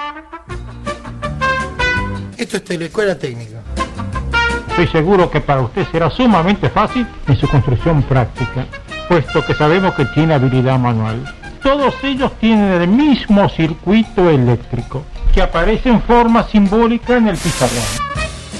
Esto es Teleescuela Técnica. Estoy seguro que para usted será sumamente fácil en su construcción práctica, puesto que sabemos que tiene habilidad manual. Todos ellos tienen el mismo circuito eléctrico, que aparece en forma simbólica en el pizarrón.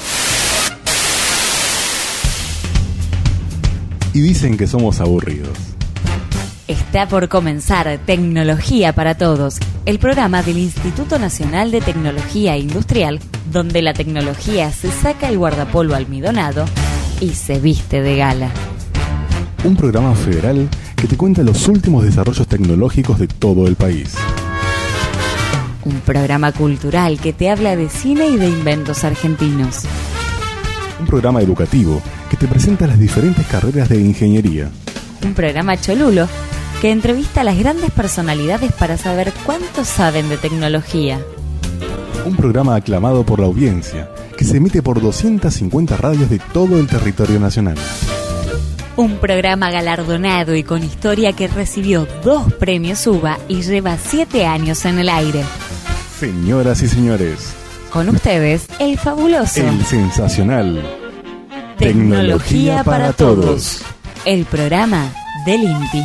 Y dicen que somos aburridos. Está por comenzar Tecnología para Todos, el programa del Instituto Nacional de Tecnología Industrial, donde la tecnología se saca el guardapolvo almidonado y se viste de gala. Un programa federal que te cuenta los últimos desarrollos tecnológicos de todo el país. Un programa cultural que te habla de cine y de inventos argentinos. Un programa educativo que te presenta las diferentes carreras de ingeniería. Un programa cholulo que entrevista a las grandes personalidades para saber cuánto saben de tecnología. Un programa aclamado por la audiencia que se emite por 250 radios de todo el territorio nacional. Un programa galardonado y con historia que recibió 2 premios UBA y lleva 7 años en el aire. Señoras y señores, con ustedes, el fabuloso, el sensacional Tecnología para Todos, el programa del INTI.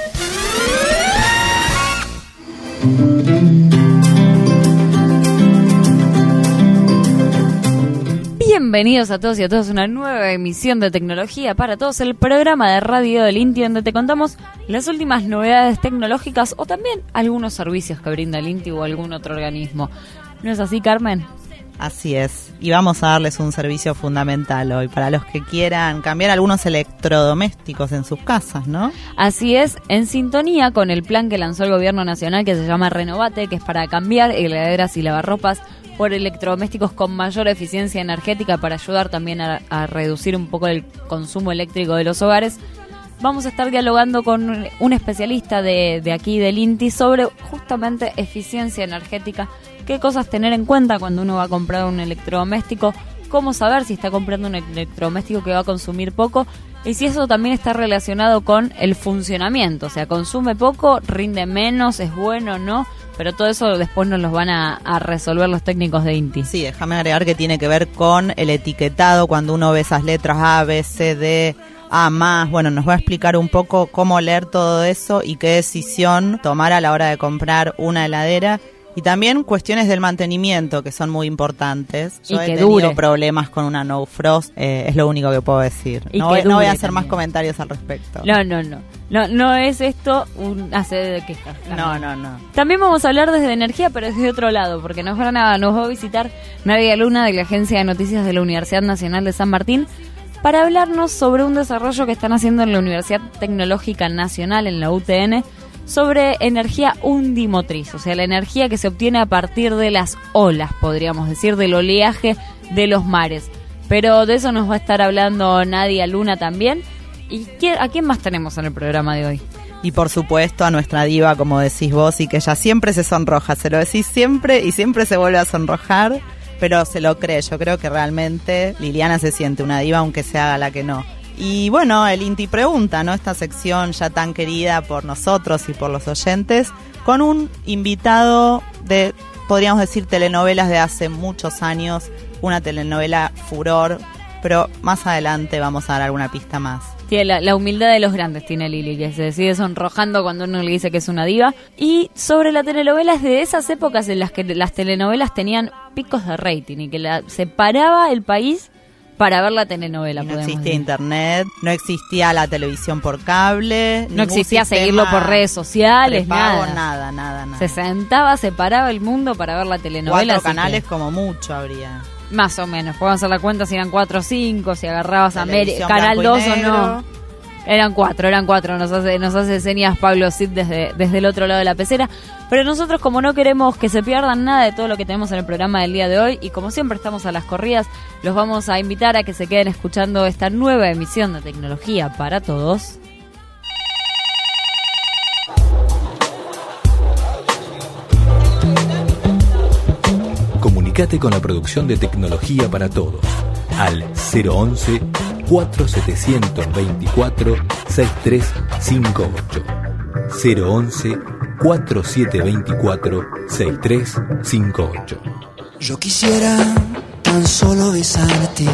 Bienvenidos a todos y a todas a una nueva emisión de Tecnología para Todos, el programa de radio del INTI, donde te contamos las últimas novedades tecnológicas o también algunos servicios que brinda el INTI o algún otro organismo. ¿No es así, Carmen? Así es, y vamos a darles un servicio fundamental hoy para los que quieran cambiar algunos electrodomésticos en sus casas, ¿no? Así es, en sintonía con el plan que lanzó el gobierno nacional que se llama Renovate, que es para cambiar heladeras y lavarropas por electrodomésticos con mayor eficiencia energética para ayudar también a reducir un poco el consumo eléctrico de los hogares. Vamos a estar dialogando con un especialista de aquí del INTI sobre justamente eficiencia energética, qué cosas tener en cuenta cuando uno va a comprar un electrodoméstico, cómo saber si está comprando un electrodoméstico que va a consumir poco y si eso también está relacionado con el funcionamiento, o sea, consume poco, rinde menos, es bueno o no, pero todo eso después nos los van a resolver los técnicos de INTI. Sí, déjame agregar que tiene que ver con el etiquetado, cuando uno ve esas letras A, B, C, D, A más, bueno, nos va a explicar un poco cómo leer todo eso y qué decisión tomar a la hora de comprar una heladera. Y también cuestiones del mantenimiento que son muy importantes. Yo he tenido problemas con una No Frost, es lo único que puedo decir. No voy a hacer más comentarios al respecto. No es esto un hacer de quejas. No. También vamos a hablar desde energía, pero desde otro lado, porque nos va a visitar Nadia Luna de la Agencia de Noticias de la Universidad Nacional de San Martín para hablarnos sobre un desarrollo que están haciendo en la Universidad Tecnológica Nacional, en la UTN, sobre energía undimotriz, o sea, la energía que se obtiene a partir de las olas, podríamos decir, del oleaje de los mares. Pero de eso nos va a estar hablando Nadia Luna también. ¿Y a quién más tenemos en el programa de hoy? Y por supuesto a nuestra diva, como decís vos, y que ella siempre se sonroja, se lo decís siempre y siempre se vuelve a sonrojar, pero se lo cree. Yo creo que realmente Liliana se siente una diva aunque se haga la que no. Y bueno, el INTI Pregunta, ¿no? Esta sección ya tan querida por nosotros y por los oyentes, con un invitado de, podríamos decir, telenovelas de hace muchos años, una telenovela furor, pero más adelante vamos a dar alguna pista más. Tiene la humildad de los grandes, tiene Lili, que se sigue sonrojando cuando uno le dice que es una diva. Y sobre la telenovela es de esas épocas en las que las telenovelas tenían picos de rating y que se paraba el país para ver la telenovela. No existía internet, no existía la televisión por cable, no existía seguirlo por redes sociales, nada. Se sentaba, se paraba el mundo para ver la telenovela. 4 canales como mucho habría. Más o menos, podemos hacer la cuenta si eran 4 o 5, si agarrabas Canal 2 o no. Eran cuatro, nos hace señas Pablo Cid desde el otro lado de la pecera. Pero nosotros, como no queremos que se pierdan nada de todo lo que tenemos en el programa del día de hoy, y como siempre estamos a las corridas, los vamos a invitar a que se queden escuchando esta nueva emisión de Tecnología para Todos. Comunicate con la producción de Tecnología para Todos al 011 4724 6358. 011 4724-6358. Yo quisiera tan solo besarte,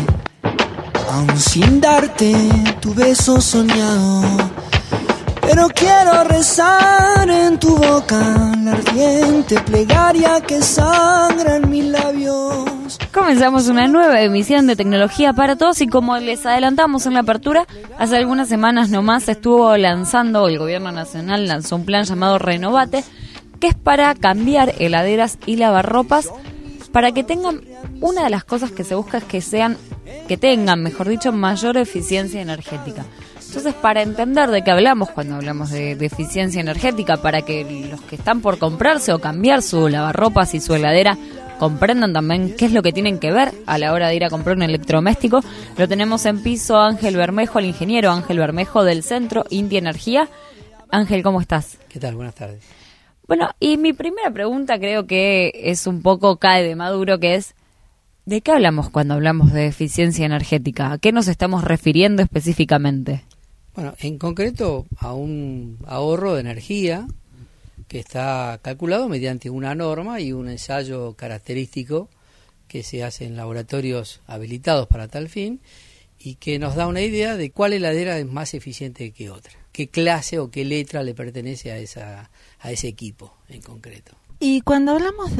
aun sin darte tu beso soñado. Pero quiero rezar en tu boca la ardiente plegaria que sangra en mis labios. Comenzamos una nueva emisión de Tecnología para Todos y como les adelantamos en la apertura, hace algunas semanas nomás el gobierno nacional lanzó un plan llamado Renovate, que es para cambiar heladeras y lavarropas para que tengan, una de las cosas que se busca es que tengan, mejor dicho, mayor eficiencia energética. Entonces, para entender de qué hablamos cuando hablamos de eficiencia energética, para que los que están por comprarse o cambiar su lavarropas y su heladera comprendan también qué es lo que tienen que ver a la hora de ir a comprar un electrodoméstico, lo tenemos en piso Ángel Bermejo, el ingeniero Ángel Bermejo del Centro India Energía. Ángel, ¿cómo estás? ¿Qué tal? Buenas tardes. Bueno, y mi primera pregunta creo que es un poco cae de maduro, que es, ¿de qué hablamos cuando hablamos de eficiencia energética? ¿A qué nos estamos refiriendo específicamente? Bueno, en concreto a un ahorro de energía que está calculado mediante una norma y un ensayo característico que se hace en laboratorios habilitados para tal fin y que nos da una idea de cuál heladera es más eficiente que otra, qué clase o qué letra le pertenece a ese equipo en concreto. Y cuando hablamos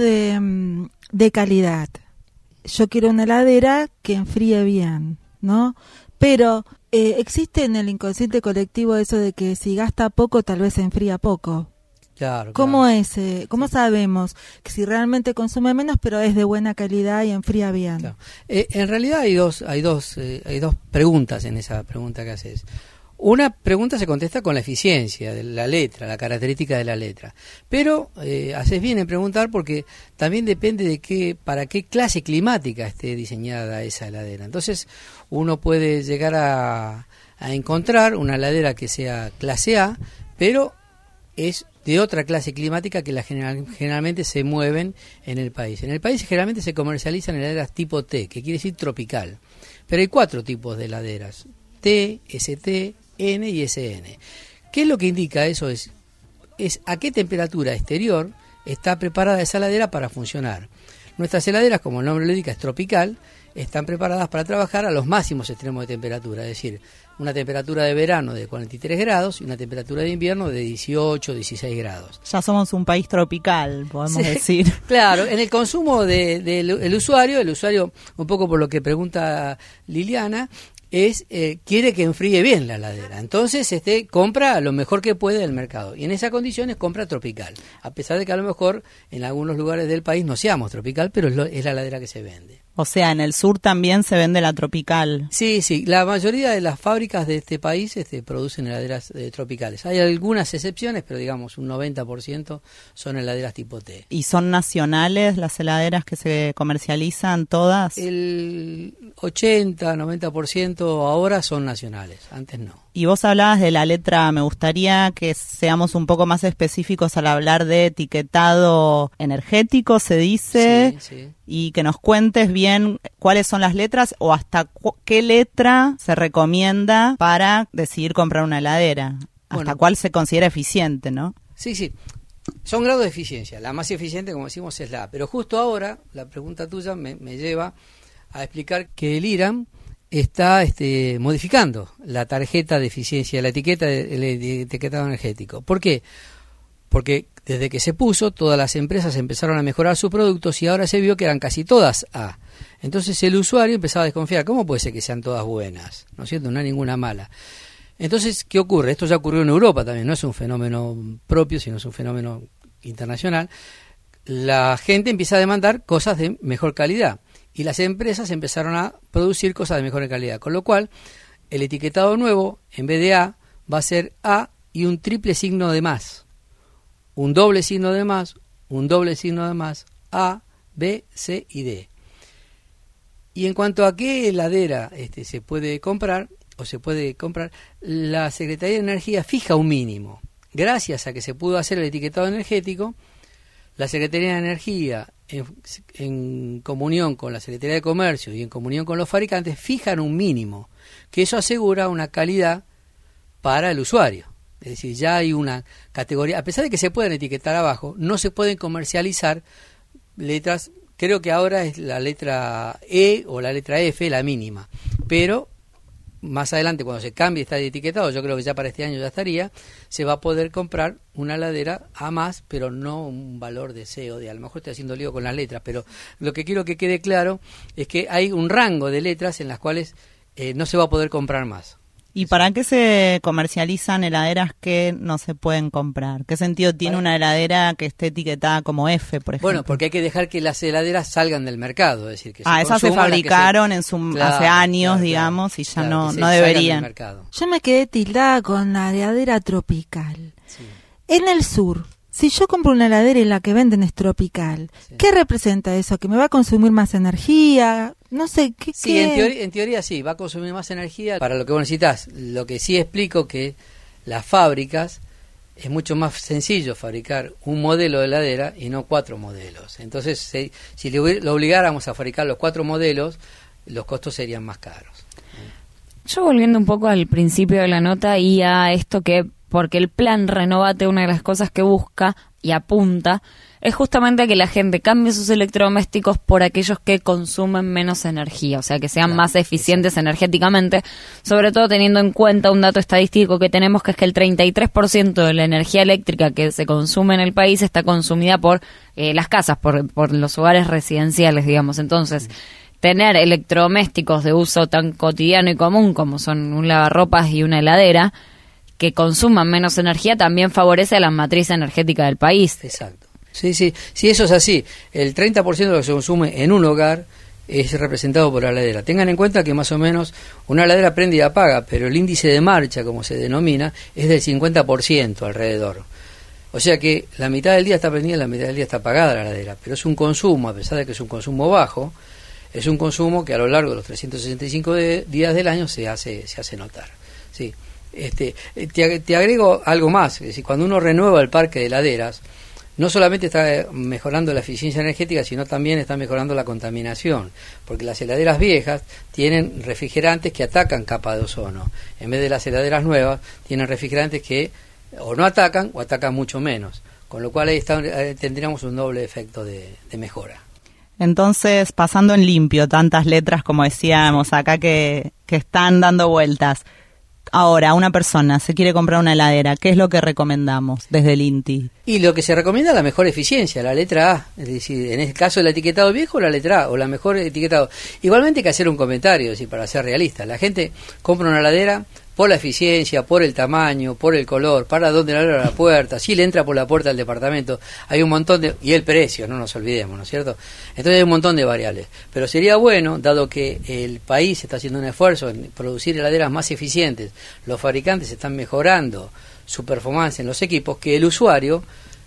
de calidad, yo quiero una heladera que enfríe bien, ¿no? Pero existe en el inconsciente colectivo eso de que si gasta poco, tal vez se enfría poco. Claro. ¿Cómo sabemos que si realmente consume menos, pero es de buena calidad y enfría bien? Claro. En realidad hay dos preguntas en esa pregunta que haces. Una pregunta se contesta con la eficiencia de la letra, la característica de la letra. Pero haces bien en preguntar porque también depende de para qué clase climática esté diseñada esa heladera. Entonces uno puede llegar a encontrar una heladera que sea clase A, pero es de otra clase climática que generalmente se mueven en el país. En el país generalmente se comercializan heladeras tipo T, que quiere decir tropical. Pero hay 4 tipos de heladeras: T, ST, N y SN. ¿Qué es lo que indica eso? Es a qué temperatura exterior está preparada esa heladera para funcionar. Nuestras heladeras, como el nombre lo indica, es tropical, están preparadas para trabajar a los máximos extremos de temperatura, es decir, una temperatura de verano de 43 grados y una temperatura de invierno de 18, 16 grados. Ya somos un país tropical, podemos decir. Claro, en el consumo del usuario, un poco por lo que pregunta Liliana, quiere que enfríe bien la heladera. Entonces compra lo mejor que puede del mercado. Y en esas condiciones compra tropical. A pesar de que a lo mejor en algunos lugares del país no seamos tropical, pero es la heladera que se vende. O sea, en el sur también se vende la tropical. Sí. La mayoría de las fábricas de este país producen heladeras tropicales. Hay algunas excepciones, pero digamos un 90% son heladeras tipo T. ¿Y son nacionales las heladeras que se comercializan todas? El 80-90% ahora son nacionales, antes no. Y vos hablabas de la letra, me gustaría que seamos un poco más específicos al hablar de etiquetado energético, se dice, sí. Y que nos cuentes bien cuáles son las letras o hasta qué letra se recomienda para decidir comprar una heladera, hasta cuál se considera eficiente, ¿no? Sí. Son grados de eficiencia. La más eficiente, como decimos, es la A. Pero justo ahora, la pregunta tuya me lleva a explicar que el IRAM está modificando la tarjeta de eficiencia, la etiqueta del etiquetado energético. ¿Por qué? Porque desde que se puso, todas las empresas empezaron a mejorar sus productos y ahora se vio que eran casi todas A. Entonces el usuario empezaba a desconfiar. ¿Cómo puede ser que sean todas buenas? ¿No es cierto? No hay ninguna mala. Entonces, ¿qué ocurre? Esto ya ocurrió en Europa también. No es un fenómeno propio, sino es un fenómeno internacional. La gente empieza a demandar cosas de mejor calidad. Y las empresas empezaron a producir cosas de mejor calidad, con lo cual el etiquetado nuevo, en vez de A, va a ser A y un triple signo de más, un doble signo de más, un doble signo de más, A, B, C y D. Y en cuanto a qué heladera se puede comprar, la Secretaría de Energía fija un mínimo. Gracias a que se pudo hacer el etiquetado energético, la Secretaría de Energía, en comunión con la Secretaría de Comercio y en comunión con los fabricantes, fijan un mínimo, que eso asegura una calidad para el usuario. Es decir, ya hay una categoría, a pesar de que se pueden etiquetar abajo, no se pueden comercializar letras, creo que ahora es la letra E o la letra F, la mínima, pero más adelante cuando se cambie está etiquetado, yo creo que ya para este año ya estaría, se va a poder comprar una heladera A+, pero no un valor de C o D, a lo mejor estoy haciendo lío con las letras, pero lo que quiero que quede claro es que hay un rango de letras en las cuales no se va a poder comprar más. ¿Y para qué se comercializan heladeras que no se pueden comprar? ¿Qué sentido tiene una heladera que esté etiquetada como F, por ejemplo? Bueno, porque hay que dejar que las heladeras salgan del mercado, es decir, que esas se fabricaron hace años, digamos, y ya no deberían. Yo me quedé tildada con la heladera tropical. Sí. En el sur, si yo compro una heladera y la que venden es tropical, sí, ¿qué representa eso? ¿Que me va a consumir más energía? No sé, ¿qué? Sí, en teoría sí, va a consumir más energía para lo que vos necesitas. Lo que sí explico que las fábricas, es mucho más sencillo fabricar un modelo de heladera y no 4 modelos. Entonces, si lo obligáramos a fabricar los 4 modelos, los costos serían más caros. Yo volviendo un poco al principio de la nota y a esto que, porque el plan Renovate, una de las cosas que busca y apunta es justamente a que la gente cambie sus electrodomésticos por aquellos que consumen menos energía, o sea, que sean más eficientes energéticamente, sobre todo teniendo en cuenta un dato estadístico que tenemos, que es que el 33% de la energía eléctrica que se consume en el país está consumida por las casas, por los hogares residenciales, digamos. Entonces, tener electrodomésticos de uso tan cotidiano y común como son un lavarropas y una heladera, que consuman menos energía, también favorece a la matriz energética del país. Exacto. Sí, eso es así. El 30% de lo que se consume en un hogar es representado por la heladera. Tengan en cuenta que más o menos una heladera prende y apaga, pero el índice de marcha, como se denomina, es del 50% alrededor. O sea que la mitad del día está prendida y la mitad del día está apagada la heladera. Pero es un consumo, a pesar de que es un consumo bajo, es un consumo que a lo largo de los 365 días del año se hace notar. Sí. Te agrego algo más, es decir, cuando uno renueva el parque de heladeras, no solamente está mejorando la eficiencia energética, sino también está mejorando la contaminación, porque las heladeras viejas tienen refrigerantes que atacan capa de ozono, en vez de las heladeras nuevas tienen refrigerantes que o no atacan o atacan mucho menos, con lo cual ahí tendríamos un doble efecto de mejora. Entonces, pasando en limpio, tantas letras como decíamos acá que están dando vueltas. Ahora, una persona se quiere comprar una heladera, ¿qué es lo que recomendamos desde el INTI? Y lo que se recomienda es la mejor eficiencia, la letra A, es decir, en el caso del etiquetado viejo, la letra A, o la mejor etiquetado. Igualmente hay que hacer un comentario, es decir, para ser realista. La gente compra una heladera por la eficiencia, por el tamaño, por el color, para dónde le abre la puerta, si le entra por la puerta del departamento, hay un montón de... y el precio, no nos olvidemos, ¿no es cierto? Entonces hay un montón de variables. Pero sería bueno, dado que el país está haciendo un esfuerzo en producir heladeras más eficientes, los fabricantes están mejorando su performance en los equipos, que el usuario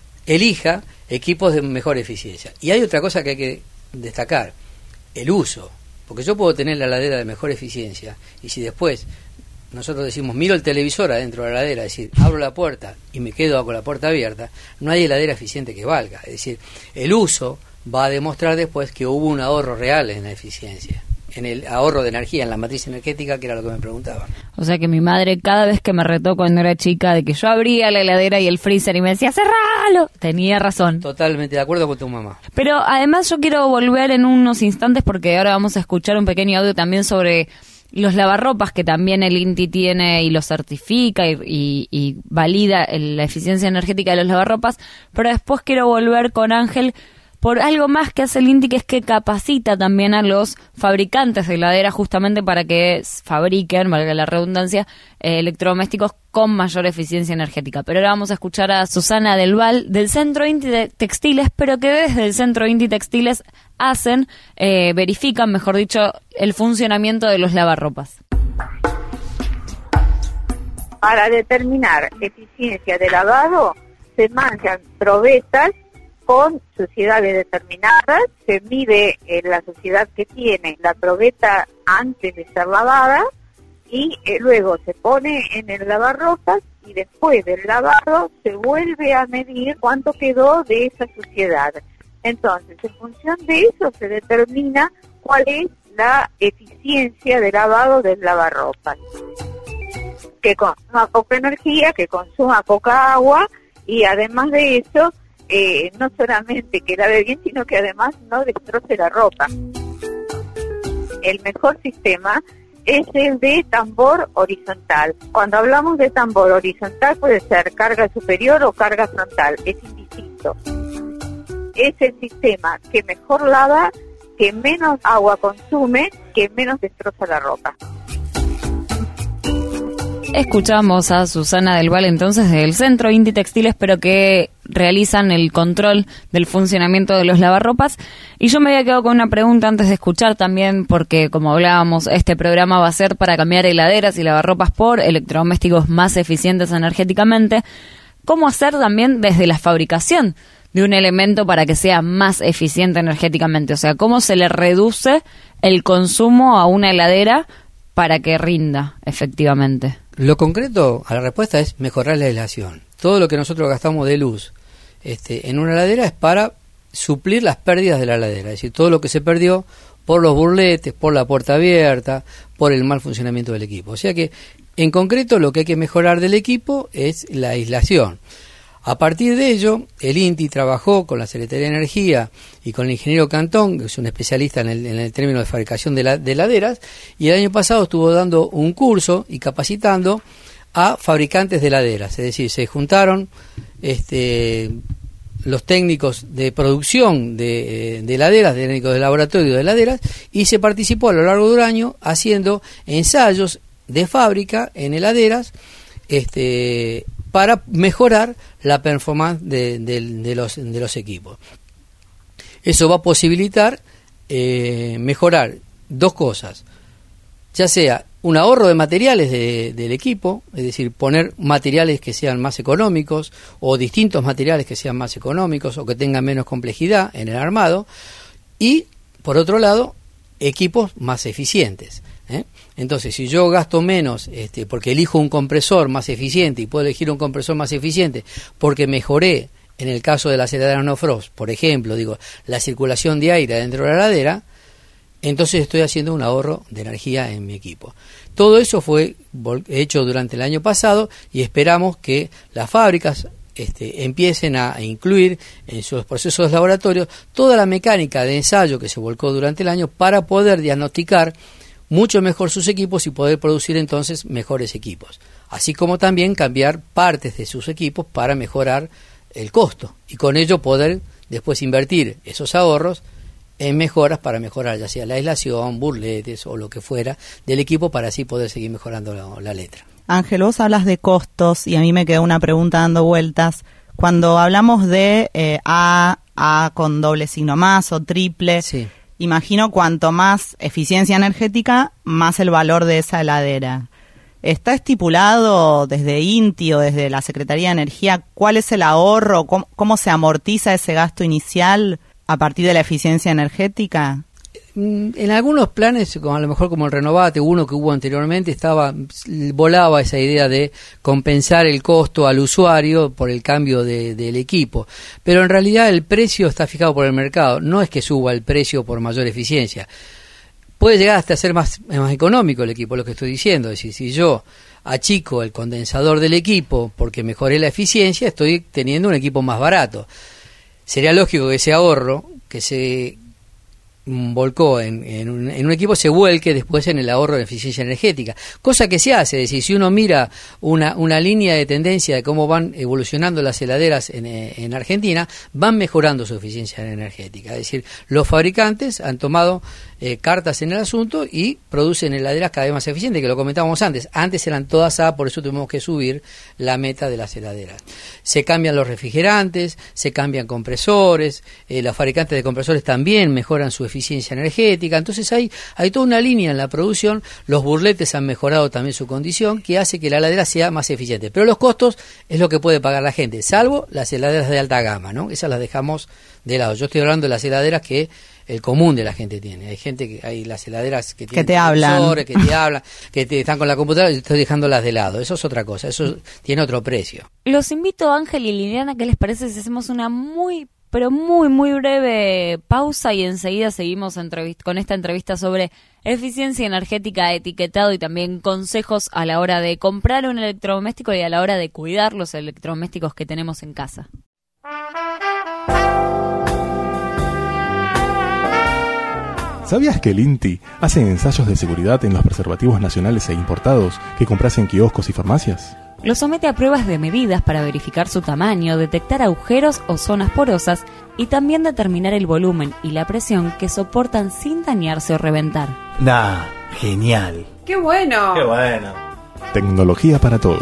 elija equipos de mejor eficiencia. Y hay otra cosa que hay que destacar, el uso, porque yo puedo tener la heladera de mejor eficiencia, y si después nosotros decimos, miro el televisor adentro de la heladera, es decir, abro la puerta y me quedo con la puerta abierta, no hay heladera eficiente que valga. Es decir, el uso va a demostrar después que hubo un ahorro real en la eficiencia, en el ahorro de energía, en la matriz energética, que era lo que me preguntaban. O sea que mi madre, cada vez que me retó cuando era chica de que yo abría la heladera y el freezer y me decía, ¡cerralo!, tenía razón. Totalmente de acuerdo con tu mamá. Pero además yo quiero volver en unos instantes, porque ahora vamos a escuchar un pequeño audio también sobre los lavarropas, que también el INTI tiene y lo certifica y valida la eficiencia energética de los lavarropas, pero después quiero volver con Ángel por algo más que hace el INTI, que es que capacita también a los fabricantes de heladeras justamente para que fabriquen, valga la redundancia, electrodomésticos con mayor eficiencia energética. Pero ahora vamos a escuchar a Susana del Val del Centro INTI de Textiles, pero que desde el Centro INTI Textiles verifican, mejor dicho, el funcionamiento de los lavarropas. Para determinar eficiencia de lavado, se mandan probetas con suciedades determinadas, se mide la suciedad que tiene la probeta antes de ser lavada y luego se pone en el lavarropas y después del lavado se vuelve a medir cuánto quedó de esa suciedad. Entonces, en función de eso se determina cuál es la eficiencia de lavado del lavarropas. que consuma poca energía, que consuma poca agua, y además de eso, no solamente que lave bien, sino que además no destroce la ropa. El mejor sistema es el de tambor horizontal. Cuando hablamos de tambor horizontal puede ser carga superior o carga frontal, es indistinto. Es el sistema que mejor lava, que menos agua consume, que menos destroza la ropa. Escuchamos a Susana del Val, entonces, del Centro Inti Textiles, pero que realizan el control del funcionamiento de los lavarropas. Y yo me había quedado con una pregunta antes de escuchar también, porque como hablábamos, este programa va a ser para cambiar heladeras y lavarropas por electrodomésticos más eficientes energéticamente. ¿Cómo hacer también desde la fabricación de un elemento para que sea más eficiente energéticamente? O sea, ¿cómo se le reduce el consumo a una heladera para que rinda efectivamente? Lo concreto a la respuesta es mejorar la aislación. Todo lo que nosotros gastamos de luz en una heladera es para suplir las pérdidas de la heladera, es decir, todo lo que se perdió por los burletes, por la puerta abierta, por el mal funcionamiento del equipo. O sea que, en concreto, lo que hay que mejorar del equipo es la aislación. A partir de ello, el INTI trabajó con la Secretaría de Energía y con el ingeniero Cantón, que es un especialista en el término de fabricación de heladeras, y el año pasado estuvo dando un curso y capacitando a fabricantes de heladeras. Es decir, se juntaron los técnicos de producción de heladeras, técnicos de laboratorio de heladeras, y se participó a lo largo de un año haciendo ensayos de fábrica en heladeras, para mejorar la performance de los equipos. Eso va a posibilitar mejorar dos cosas, ya sea un ahorro de materiales del equipo, es decir, poner materiales que sean más económicos o distintos materiales que sean más económicos o que tengan menos complejidad en el armado, y por otro lado, equipos más eficientes. Entonces, si yo gasto menos porque elijo un compresor más eficiente, y puedo elegir un compresor más eficiente porque mejoré, en el caso de las heladeras no frost, por ejemplo, la circulación de aire dentro de la heladera, entonces estoy haciendo un ahorro de energía en mi equipo. Todo eso fue hecho durante el año pasado, y esperamos que las fábricas empiecen a incluir en sus procesos de laboratorio toda la mecánica de ensayo que se volcó durante el año para poder diagnosticar mucho mejor sus equipos y poder producir entonces mejores equipos, así como también cambiar partes de sus equipos para mejorar el costo, y con ello poder después invertir esos ahorros en mejoras para mejorar ya sea la aislación, burletes o lo que fuera del equipo, para así poder seguir mejorando la letra. Ángel, vos hablas de costos y a mí me quedó una pregunta dando vueltas. Cuando hablamos de A con doble signo más o triple, sí, imagino cuanto más eficiencia energética, más el valor de esa heladera. ¿Está estipulado desde INTI o desde la Secretaría de Energía cuál es el ahorro, cómo se amortiza ese gasto inicial a partir de la eficiencia energética? En algunos planes, a lo mejor como el Renovate, uno que hubo anteriormente, volaba esa idea de compensar el costo al usuario por el cambio del equipo, pero en realidad el precio está fijado por el mercado, no es que suba el precio por mayor eficiencia. Puede llegar hasta ser más económico el equipo, lo que estoy diciendo, es decir, si yo achico el condensador del equipo porque mejoré la eficiencia, estoy teniendo un equipo más barato. Sería lógico que ese ahorro que se volcó en un equipo se vuelque después en el ahorro de eficiencia energética, cosa que se hace. Es decir, si uno mira una línea de tendencia de cómo van evolucionando las heladeras en Argentina, van mejorando su eficiencia energética. Es decir, los fabricantes han tomado cartas en el asunto y producen heladeras cada vez más eficientes, que lo comentábamos antes. Antes eran todas A, por eso tuvimos que subir la meta de las heladeras. Se cambian los refrigerantes, se cambian compresores, los fabricantes de compresores también mejoran su eficiencia energética. Entonces hay toda una línea en la producción. Los burletes han mejorado también su condición, que hace que la heladera sea más eficiente. Pero los costos es lo que puede pagar la gente, salvo las heladeras de alta gama, ¿no? Esas las dejamos de lado. Yo estoy hablando de las heladeras que el común de la gente tiene. Hay gente que hay las heladeras que tienen que te hablan, que te están con la computadora, y estoy dejándolas de lado. Eso es otra cosa, eso tiene otro precio. Los invito, Ángel y Liliana, ¿qué les parece si hacemos una muy pero muy, muy breve pausa y enseguida seguimos con esta entrevista sobre eficiencia energética, etiquetado y también consejos a la hora de comprar un electrodoméstico y a la hora de cuidar los electrodomésticos que tenemos en casa. ¿Sabías que el INTI hace ensayos de seguridad en los preservativos nacionales e importados que compras en kioscos y farmacias? Los somete a pruebas de medidas para verificar su tamaño, detectar agujeros o zonas porosas y también determinar el volumen y la presión que soportan sin dañarse o reventar. ¡Nah! ¡Genial! ¡Qué bueno! ¡Qué bueno! Tecnología para todos.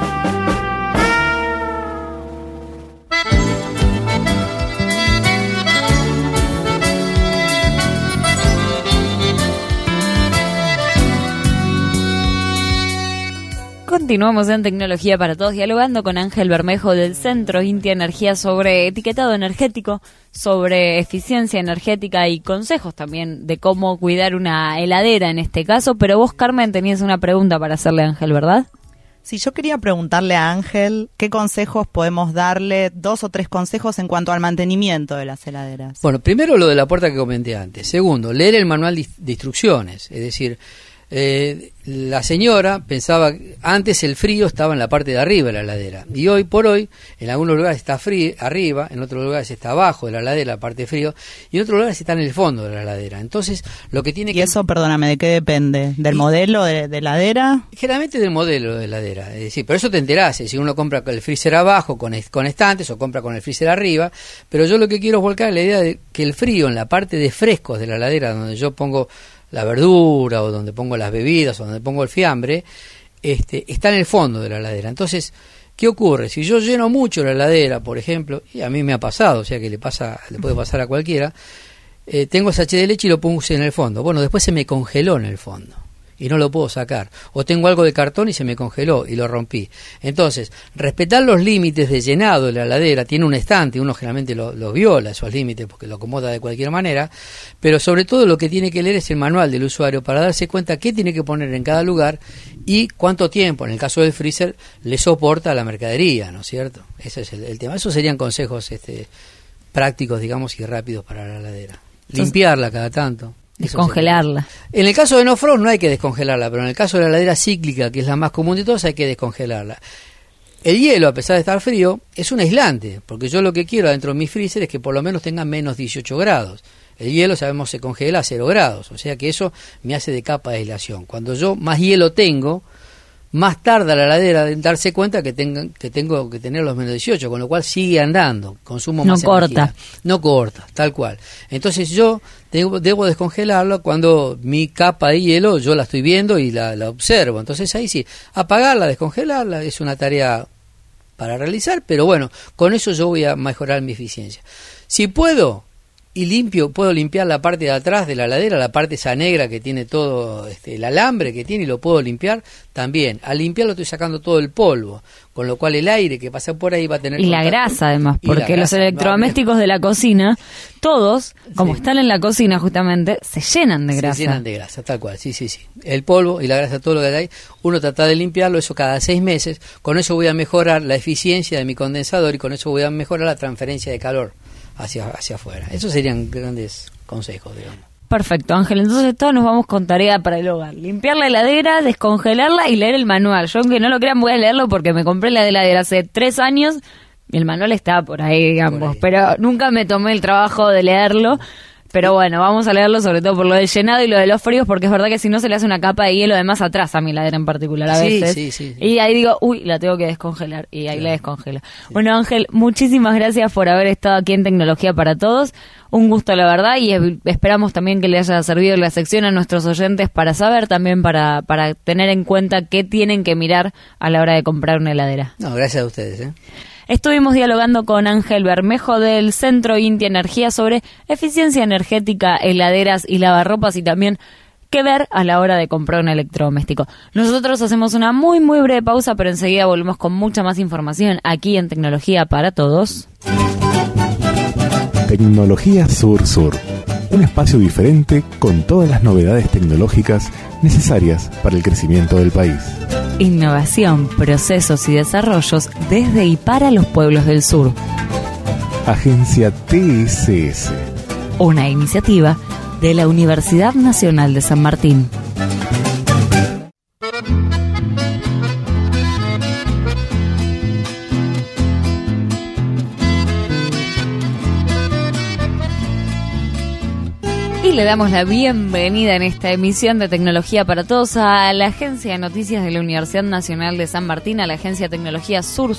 Continuamos en Tecnología para Todos, dialogando con Ángel Bermejo del Centro INTI Energía sobre etiquetado energético, sobre eficiencia energética y consejos también de cómo cuidar una heladera en este caso. Pero vos, Carmen, tenías una pregunta para hacerle a Ángel, ¿verdad? Sí, yo quería preguntarle a Ángel qué consejos podemos darle, 2 o 3 consejos en cuanto al mantenimiento de las heladeras. Bueno, primero lo de la puerta que comenté antes. Segundo, leer el manual de instrucciones, es decir, la señora pensaba que antes el frío estaba en la parte de arriba de la heladera y hoy por hoy en algunos lugares está frío arriba, en otros lugares está abajo de la heladera, la parte de frío, y en otros lugares está en el fondo de la heladera. Entonces lo que tiene ¿Y eso, perdóname, de qué depende? ¿Del modelo de heladera? Generalmente del modelo de heladera, es decir, por eso te enterás si uno compra el freezer abajo con estantes o compra con el freezer arriba. Pero yo lo que quiero es volcar la idea de que el frío en la parte de frescos de la heladera, donde yo pongo la verdura o donde pongo las bebidas o donde pongo el fiambre, está en el fondo de la heladera. Entonces, ¿qué ocurre? Si yo lleno mucho la heladera, por ejemplo, y a mí me ha pasado, o sea que le puede pasar a cualquiera, tengo sachet de leche y lo puse en el fondo. Bueno, después se me congeló en el fondo y no lo puedo sacar. O tengo algo de cartón y se me congeló y lo rompí. Entonces, respetar los límites de llenado de la heladera. Tiene un estante, uno generalmente los viola esos límites porque lo acomoda de cualquier manera, pero sobre todo lo que tiene que leer es el manual del usuario para darse cuenta qué tiene que poner en cada lugar y cuánto tiempo, en el caso del freezer, le soporta a la mercadería, ¿no es cierto? Ese es el tema. Esos serían consejos prácticos, digamos, y rápidos para la heladera. Limpiarla cada tanto. Descongelarla. En el caso de no frost no hay que descongelarla, pero en el caso de la heladera cíclica, que es la más común de todas, hay que descongelarla. El hielo, a pesar de estar frío, es un aislante, porque yo lo que quiero dentro de mi freezer es que por lo menos tenga menos 18 grados. El hielo, sabemos, se congela a 0 grados, o sea que eso me hace de capa de aislación. Cuando yo más hielo tengo, más tarda la heladera en darse cuenta que tengo que tener los menos 18, con lo cual sigue andando, consumo más energía. No corta, tal cual. Entonces yo debo descongelarlo cuando mi capa de hielo yo la estoy viendo y la observo. Entonces ahí sí, apagarla, descongelarla es una tarea para realizar, pero bueno, con eso yo voy a mejorar mi eficiencia. Si puedo puedo limpiar la parte de atrás de la heladera, la parte esa negra que tiene todo el alambre que tiene, y lo puedo limpiar también. Al limpiarlo estoy sacando todo el polvo, con lo cual el aire que pasa por ahí va a tener y la grasa además, porque los electrodomésticos de la cocina, todos, como están en la cocina justamente, se llenan de grasa. Se llenan de grasa, tal cual, sí. El polvo y la grasa, todo lo que hay, uno trata de limpiarlo, eso cada 6 meses. Con eso voy a mejorar la eficiencia de mi condensador y con eso voy a mejorar la transferencia de calor hacia afuera. Esos serían grandes consejos, digamos. Perfecto, Ángel. Entonces todos nos vamos con tarea para el hogar. Limpiar la heladera, descongelarla y leer el manual. Yo, aunque no lo crean, voy a leerlo porque me compré la heladera hace 3 años y el manual está por ahí, digamos. Pero nunca me tomé el trabajo de leerlo. Pero bueno, vamos a leerlo sobre todo por lo del llenado y lo de los fríos, porque es verdad que si no se le hace una capa de hielo de más atrás a mi heladera en particular a veces. Sí. Y ahí digo, la tengo que descongelar, y ahí la descongelo. Sí. Bueno, Ángel, muchísimas gracias por haber estado aquí en Tecnología para Todos. Un gusto, la verdad, y esperamos también que le haya servido la sección a nuestros oyentes para saber también, para tener en cuenta qué tienen que mirar a la hora de comprar una heladera. No, gracias a ustedes, Estuvimos dialogando con Ángel Bermejo del Centro INTI Energía sobre eficiencia energética, heladeras y lavarropas y también qué ver a la hora de comprar un electrodoméstico. Nosotros hacemos una muy muy breve pausa, pero enseguida volvemos con mucha más información aquí en Tecnología para Todos. Tecnología Sur-Sur, un espacio diferente con todas las novedades tecnológicas necesarias para el crecimiento del país. Innovación, procesos y desarrollos desde y para los pueblos del sur. Agencia TSS. Una iniciativa de la Universidad Nacional de San Martín. Y le damos la bienvenida en esta emisión de Tecnología para Todos a la Agencia de Noticias de la Universidad Nacional de San Martín, a la Agencia de Tecnología Sur,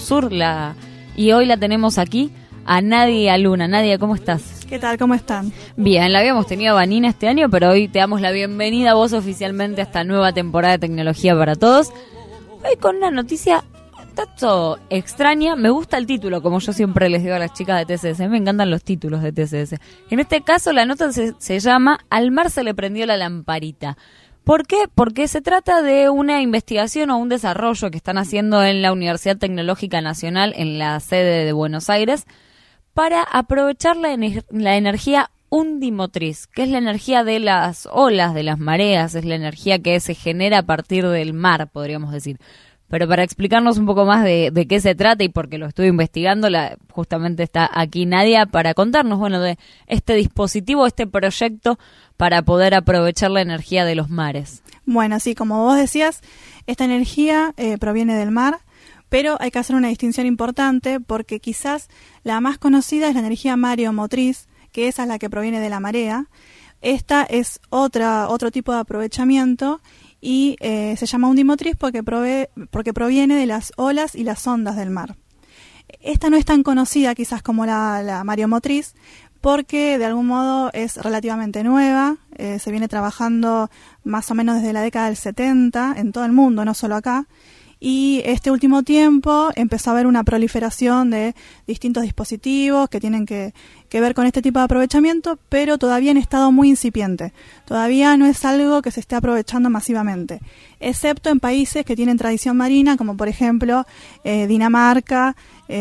y hoy la tenemos aquí a Nadia Luna. Nadia, ¿cómo estás? ¿Qué tal? ¿Cómo están? Bien, la habíamos tenido a Vanina este año, pero hoy te damos la bienvenida a vos oficialmente a esta nueva temporada de Tecnología para Todos. Hoy con una noticia tanto extraña. Me gusta el título, como yo siempre les digo a las chicas de TSS. Me encantan los títulos de TSS. En este caso la nota se llama Al mar se le prendió la lamparita. ¿Por qué? Porque se trata de una investigación o un desarrollo que están haciendo en la Universidad Tecnológica Nacional, en la sede de Buenos Aires, para aprovechar la energía undimotriz, que es la energía de las olas, de las mareas, es la energía que se genera a partir del mar, podríamos decir. Pero para explicarnos un poco más de qué se trata y porque lo estuve investigando, justamente está aquí Nadia para contarnos, de este dispositivo, este proyecto para poder aprovechar la energía de los mares. Bueno, sí, como vos decías, esta energía proviene del mar, pero hay que hacer una distinción importante porque quizás la más conocida es la energía mareomotriz, que esa es la que proviene de la marea. Esta es otro tipo de aprovechamiento y se llama undimotriz porque proviene de las olas y las ondas del mar. Esta no es tan conocida quizás como la mareomotriz porque de algún modo es relativamente nueva, se viene trabajando más o menos desde la década del 70 en todo el mundo, no solo acá. Y este último tiempo empezó a haber una proliferación de distintos dispositivos que tienen que ver con este tipo de aprovechamiento, pero todavía en estado muy incipiente. Todavía no es algo que se esté aprovechando masivamente, excepto en países que tienen tradición marina, como por ejemplo Dinamarca,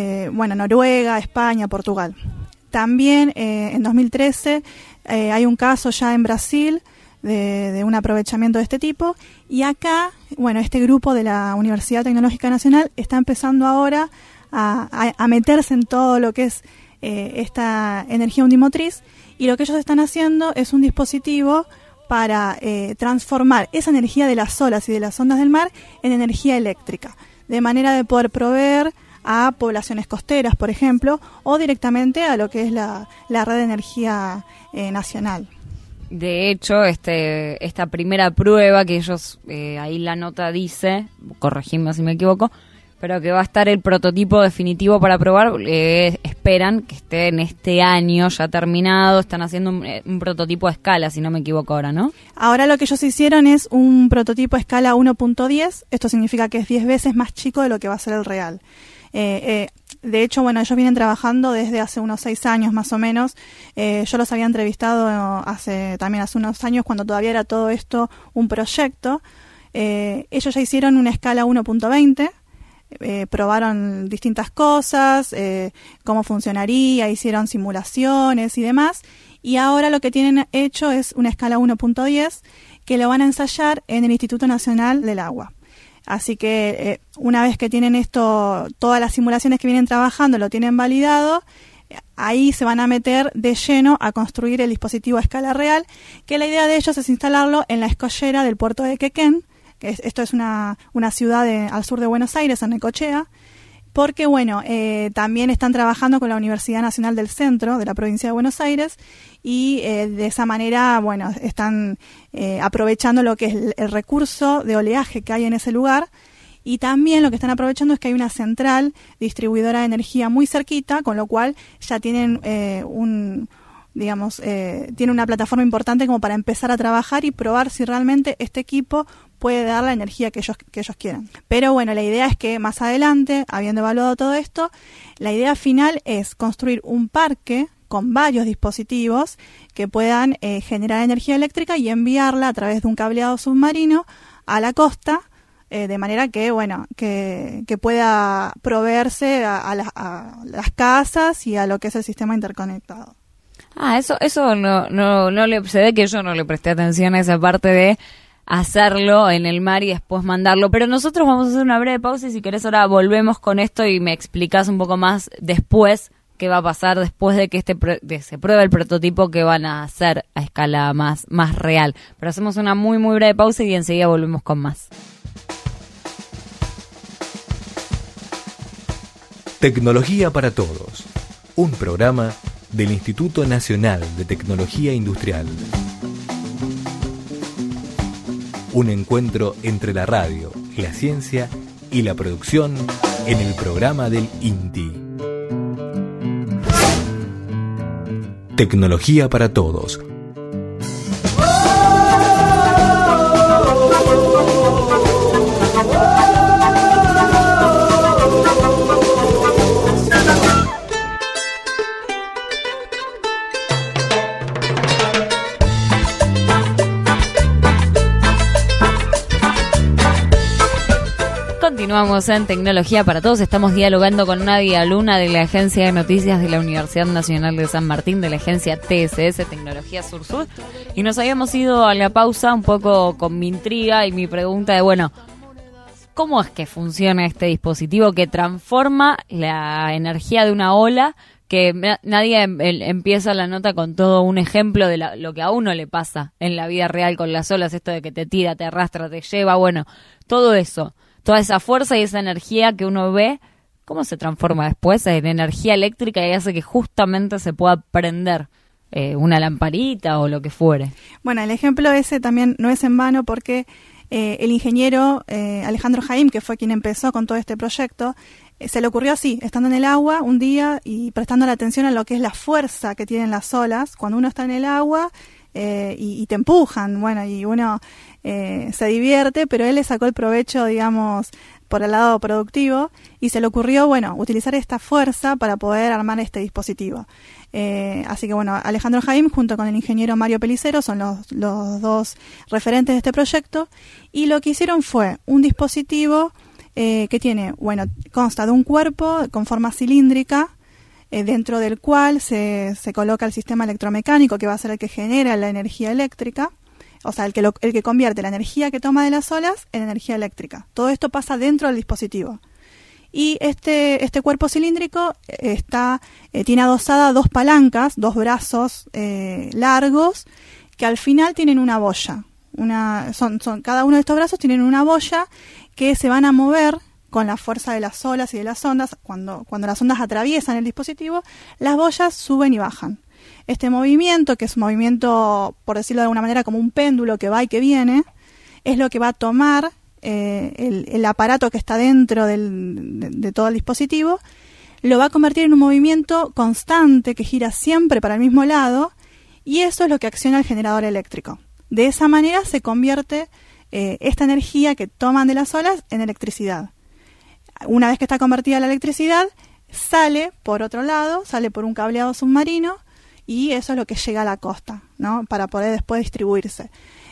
Noruega, España, Portugal. También en 2013 hay un caso ya en Brasil de un aprovechamiento de este tipo, y acá, este grupo de la Universidad Tecnológica Nacional está empezando ahora a meterse en todo lo que es esta energía undimotriz, y lo que ellos están haciendo es un dispositivo para transformar esa energía de las olas y de las ondas del mar en energía eléctrica, de manera de poder proveer a poblaciones costeras, por ejemplo, o directamente a lo que es la red de energía nacional. De hecho, esta primera prueba que ellos, ahí la nota dice, corregime si me equivoco, pero que va a estar el prototipo definitivo para probar, esperan que esté en este año ya terminado, están haciendo un prototipo a escala, si no me equivoco ahora, ¿no? Ahora lo que ellos hicieron es un prototipo a escala 1.10, esto significa que es 10 veces más chico de lo que va a ser el real. De hecho, ellos vienen trabajando desde hace unos 6 años más o menos. Yo los había entrevistado hace unos años cuando todavía era todo esto un proyecto. Ellos ya hicieron una escala 1.20, probaron distintas cosas, cómo funcionaría, hicieron simulaciones y demás. Y ahora lo que tienen hecho es una escala 1.10 que lo van a ensayar en el Instituto Nacional del Agua. Así que una vez que tienen todas las simulaciones que vienen trabajando, lo tienen validado, ahí se van a meter de lleno a construir el dispositivo a escala real, que la idea de ellos es instalarlo en la escollera del puerto de Quequén, que esto es una ciudad al sur de Buenos Aires, en Necochea, porque también están trabajando con la Universidad Nacional del Centro de la provincia de Buenos Aires y de esa manera, están aprovechando lo que es el recurso de oleaje que hay en ese lugar, y también lo que están aprovechando es que hay una central distribuidora de energía muy cerquita, con lo cual ya tienen tiene una plataforma importante como para empezar a trabajar y probar si realmente este equipo puede dar la energía que ellos quieran. Pero la idea es que más adelante, habiendo evaluado todo esto, la idea final es construir un parque con varios dispositivos que puedan generar energía eléctrica y enviarla a través de un cableado submarino a la costa, de manera que que pueda proveerse a las casas y a lo que es el sistema interconectado. Eso no se ve que yo no le presté atención a esa parte de hacerlo en el mar y después mandarlo, pero nosotros vamos a hacer una breve pausa y si querés ahora volvemos con esto y me explicás un poco más después qué va a pasar después de que se pruebe el prototipo que van a hacer a escala más real. Pero hacemos una muy muy breve pausa y enseguida volvemos con más. Tecnología para Todos, un programa del Instituto Nacional de Tecnología Industrial. Un encuentro entre la radio, la ciencia y la producción en el programa del INTI. Tecnología para Todos. Continuamos en Tecnología para Todos. Estamos dialogando con Nadia Luna de la Agencia de Noticias de la Universidad Nacional de San Martín, de la agencia TSS, Tecnología Sur-Sur. Y nos habíamos ido a la pausa un poco con mi intriga y mi pregunta de, bueno, ¿cómo es que funciona este dispositivo que transforma la energía de una ola? Que nadie empieza la nota con todo un ejemplo de lo que a uno le pasa en la vida real con las olas, esto de que te tira, te arrastra, te lleva, bueno, todo eso. Toda esa fuerza y esa energía que uno ve, ¿cómo se transforma después en energía eléctrica y hace que justamente se pueda prender una lamparita o lo que fuere? Bueno, el ejemplo ese también no es en vano porque el ingeniero Alejandro Jaim, que fue quien empezó con todo este proyecto, se le ocurrió así, estando en el agua un día y prestando la atención a lo que es la fuerza que tienen las olas. Cuando uno está en el agua y te empujan, bueno, y uno se divierte, pero él le sacó el provecho, digamos, por el lado productivo y se le ocurrió, bueno, utilizar esta fuerza para poder armar este dispositivo. Así que, bueno, Alejandro Jaim junto con el ingeniero Mario Pelicero son los dos referentes de este proyecto y lo que hicieron fue un dispositivo que tiene, bueno, consta de un cuerpo con forma cilíndrica, dentro del cual se coloca el sistema electromecánico que va a ser el que genera la energía eléctrica, o sea, el que convierte la energía que toma de las olas en energía eléctrica. Todo esto pasa dentro del dispositivo. Y este cuerpo cilíndrico tiene adosadas dos palancas, dos brazos largos, que al final tienen una boya. Cada uno de estos brazos tienen una boya que se van a mover con la fuerza de las olas y de las ondas. Cuando las ondas atraviesan el dispositivo, las boyas suben y bajan. Este movimiento, que es un movimiento, por decirlo de alguna manera, como un péndulo que va y que viene, es lo que va a tomar el aparato que está dentro de todo el dispositivo, lo va a convertir en un movimiento constante que gira siempre para el mismo lado, y eso es lo que acciona el generador eléctrico. De esa manera se convierte esta energía que toman de las olas en electricidad. Una vez que está convertida la electricidad, sale por otro lado, sale por un cableado submarino, y eso es lo que llega a la costa, ¿no? Para poder después distribuirse.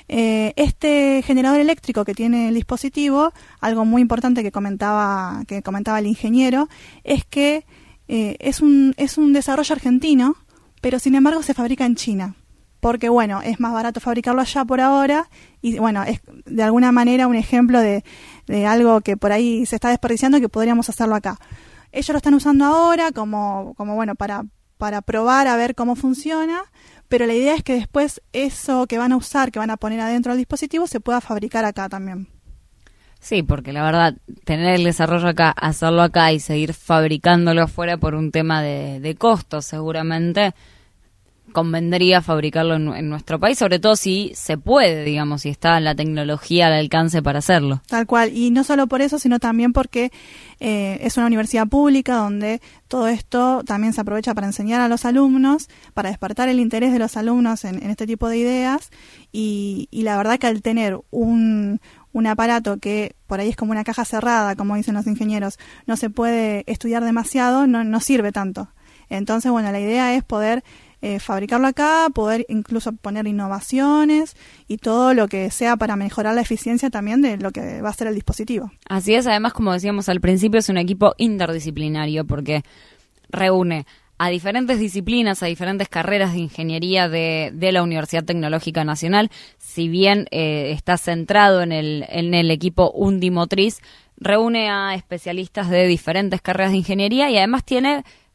Este generador eléctrico que tiene el dispositivo, algo muy importante que comentaba el ingeniero, es que es un desarrollo argentino, pero sin embargo se fabrica en China, porque bueno, es más barato fabricarlo allá por ahora, y bueno, es de alguna manera un ejemplo de algo que por ahí se está desperdiciando y que podríamos hacerlo acá. Ellos lo están usando ahora como bueno, para probar a ver cómo funciona, pero la idea es que después eso que van a usar, que van a poner adentro del dispositivo, se pueda fabricar acá también. Sí, porque la verdad, tener el desarrollo acá, hacerlo acá y seguir fabricándolo afuera por un tema de costos, seguramente convendría fabricarlo en nuestro país, sobre todo si se puede, digamos, si está la tecnología al alcance para hacerlo. Tal cual, y no solo por eso, sino también porque es una universidad pública donde todo esto también se aprovecha para enseñar a los alumnos, para despertar el interés de los alumnos en este tipo de ideas, y la verdad que al tener un aparato que por ahí es como una caja cerrada, como dicen los ingenieros, no se puede estudiar demasiado, no sirve tanto. Entonces, bueno, la idea es poder fabricarlo acá, poder incluso poner innovaciones y todo lo que sea para mejorar la eficiencia también de lo que va a ser el dispositivo. Así es, además, como decíamos al principio, es un equipo interdisciplinario porque reúne a diferentes disciplinas, a diferentes carreras de ingeniería de la Universidad Tecnológica Nacional. Si bien está centrado en el equipo Undimotriz, reúne a especialistas de diferentes carreras de ingeniería y además tiene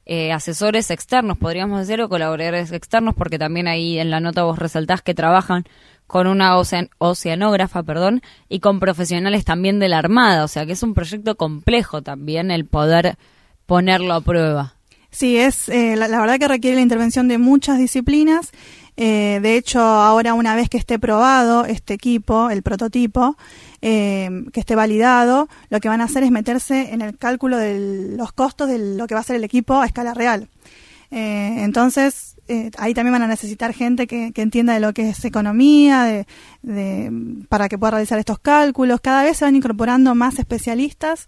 asesores externos, podríamos decir, o colaboradores externos, porque también ahí en la nota vos resaltás que trabajan con una oceanógrafa, y con profesionales también de la Armada, o sea que es un proyecto complejo también el poder ponerlo a prueba. Sí, es la verdad que requiere la intervención de muchas disciplinas. De hecho, ahora una vez que esté probado este equipo, el prototipo, que esté validado, lo que van a hacer es meterse en el cálculo de los costos de lo que va a ser el equipo a escala real. Entonces, ahí también van a necesitar gente que entienda de lo que es economía, para que pueda realizar estos cálculos. Cada vez se van incorporando más especialistas.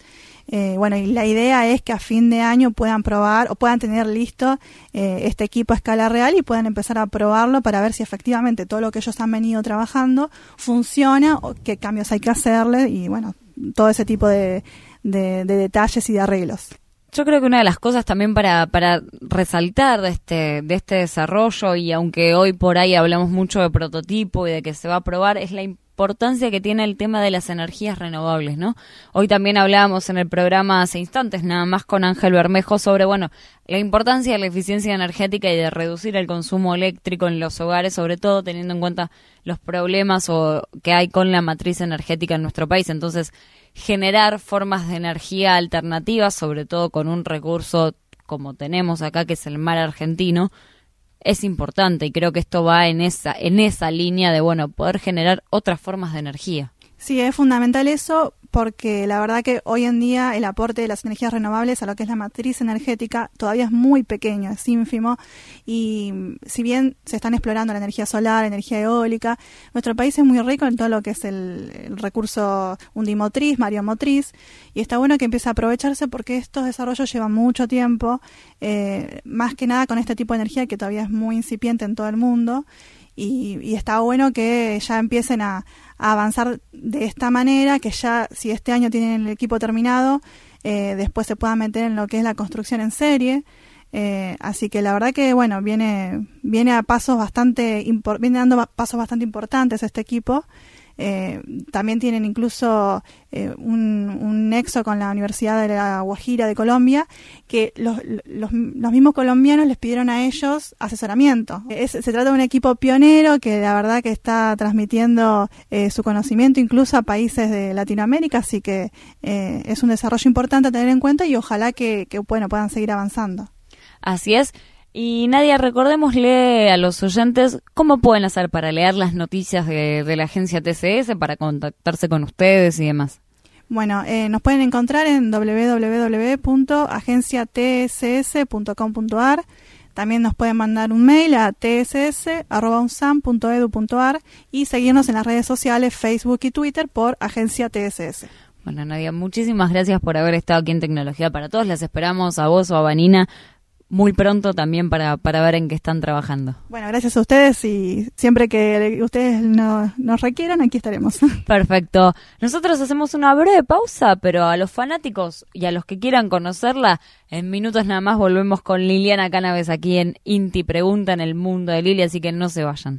Y la idea es que a fin de año puedan probar o puedan tener listo este equipo a escala real y puedan empezar a probarlo para ver si efectivamente todo lo que ellos han venido trabajando funciona o qué cambios hay que hacerle y todo ese tipo de detalles y de arreglos. Yo creo que una de las cosas también para resaltar de este desarrollo, y aunque hoy por ahí hablamos mucho de prototipo y de que se va a probar, es la importancia que tiene el tema de las energías renovables, ¿no? Hoy también hablábamos en el programa hace instantes, nada más con Ángel Bermejo, sobre, la importancia de la eficiencia energética y de reducir el consumo eléctrico en los hogares, sobre todo teniendo en cuenta los problemas que hay con la matriz energética en nuestro país. Entonces, generar formas de energía alternativas, sobre todo con un recurso como tenemos acá, que es el mar argentino, es importante, y creo que esto va en esa línea de poder generar otras formas de energía. Sí, es fundamental eso, porque la verdad que hoy en día el aporte de las energías renovables a lo que es la matriz energética todavía es muy pequeño, es ínfimo, y si bien se están explorando la energía solar, la energía eólica, nuestro país es muy rico en todo lo que es el recurso undimotriz, mareomotriz, y está bueno que empiece a aprovecharse porque estos desarrollos llevan mucho tiempo, más que nada con este tipo de energía que todavía es muy incipiente en todo el mundo, y está bueno que ya empiecen a avanzar de esta manera, que ya si este año tienen el equipo terminado, después se pueda meter en lo que es la construcción en serie. Así que la verdad que viene a pasos viene dando pasos bastante importantes este equipo. También tienen incluso un nexo con la Universidad de La Guajira de Colombia, que los mismos colombianos les pidieron a ellos asesoramiento. Se trata de un equipo pionero que la verdad que está transmitiendo su conocimiento incluso a países de Latinoamérica, así que es un desarrollo importante a tener en cuenta y ojalá que puedan seguir avanzando. Así es. Y Nadia, recordémosle a los oyentes cómo pueden hacer para leer las noticias de la agencia TCS, para contactarse con ustedes y demás. Bueno, nos pueden encontrar en www.agenciatss.com.ar. También nos pueden mandar un mail a tss@unsam.edu.ar y seguirnos en las redes sociales Facebook y Twitter por Agencia TSS. Bueno, Nadia, muchísimas gracias por haber estado aquí en Tecnología para Todos. Las esperamos a vos o a Vanina muy pronto también para ver en qué están trabajando. Bueno, gracias a ustedes y siempre que ustedes nos requieran, aquí estaremos. Perfecto. Nosotros hacemos una breve pausa, pero a los fanáticos y a los que quieran conocerla, en minutos nada más volvemos con Liliana Cannabis aquí en Inti Pregunta, en el mundo de Lili, así que no se vayan.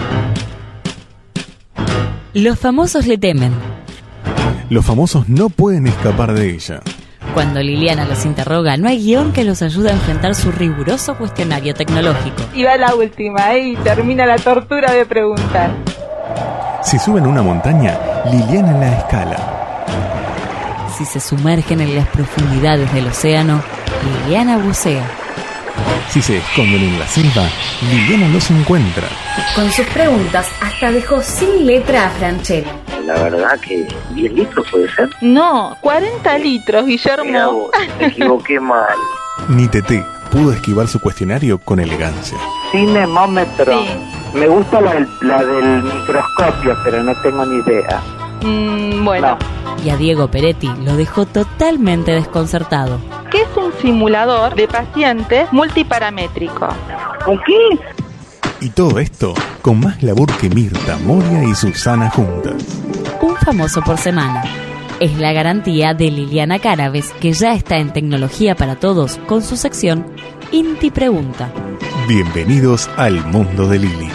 Los famosos le temen. Los famosos no pueden escapar de ella. Cuando Liliana los interroga, no hay guión que los ayude a enfrentar su riguroso cuestionario tecnológico. Y va la última, y termina la tortura de preguntar. Si suben una montaña, Liliana la escala. Si se sumergen en las profundidades del océano, Liliana bucea. Si se esconden en la selva, Liliana los encuentra. Con sus preguntas, hasta dejó sin letra a Franchella. La verdad que 10 litros puede ser. No, 40 litros, Guillermo. Mirá vos, me equivoqué mal. Ni Teté pudo esquivar su cuestionario con elegancia. Cinemómetro. Sí. Me gusta la del microscopio, pero no tengo ni idea. Bueno. Y a Diego Peretti lo dejó totalmente desconcertado. ¿Qué es un simulador de paciente multiparamétrico? ¿Con qué? Y todo esto con más labor que Mirta, Moria y Susana juntas. Un famoso por semana. Es la garantía de Liliana Cannabis, que ya está en Tecnología para Todos con su sección Inti Pregunta. Bienvenidos al mundo de Lili.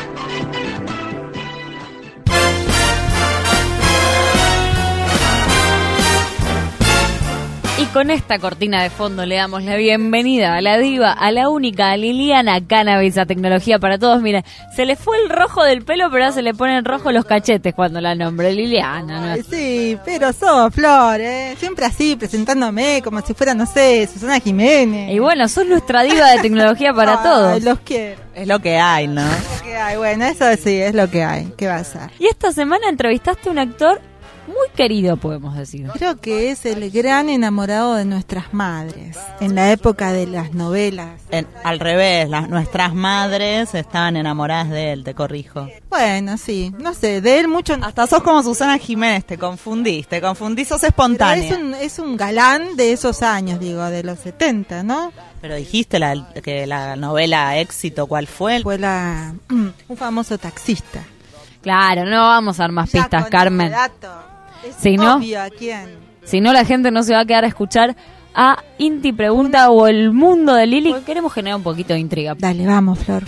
Y con esta cortina de fondo le damos la bienvenida a la diva, a la única, a Liliana Cannabis, a Tecnología para Todos. Mira, se le fue el rojo del pelo, pero ahora se le ponen rojo los cachetes cuando la nombre Liliana, ¿no? Sí, pero sos Flor, siempre así, presentándome como si fuera, no sé, Susana Jiménez. Y bueno, sos nuestra diva de Tecnología para Todos. Los quiero. Es lo que hay, ¿no? Es lo que hay, bueno, eso sí, es lo que hay. ¿Qué va a ser? Y esta semana entrevistaste a un actor muy querido, podemos decir. Creo que es el gran enamorado de nuestras madres. En la época de las novelas. Al revés, nuestras madres estaban enamoradas de él, te corrijo. Bueno, sí, no sé, de él mucho. Hasta sos como Susana Jiménez, te confundís, sos espontánea. Es un galán de esos años, digo, de los 70, ¿no? Pero dijiste que la novela éxito, ¿cuál fue? Fue un famoso taxista. Claro, no vamos a dar más pistas, Carmen. Es si obvio a quién. Si no, la gente no se va a quedar a escuchar a Inti Pregunta o el mundo de Lili. Queremos generar un poquito de intriga. Dale, vamos, Flor.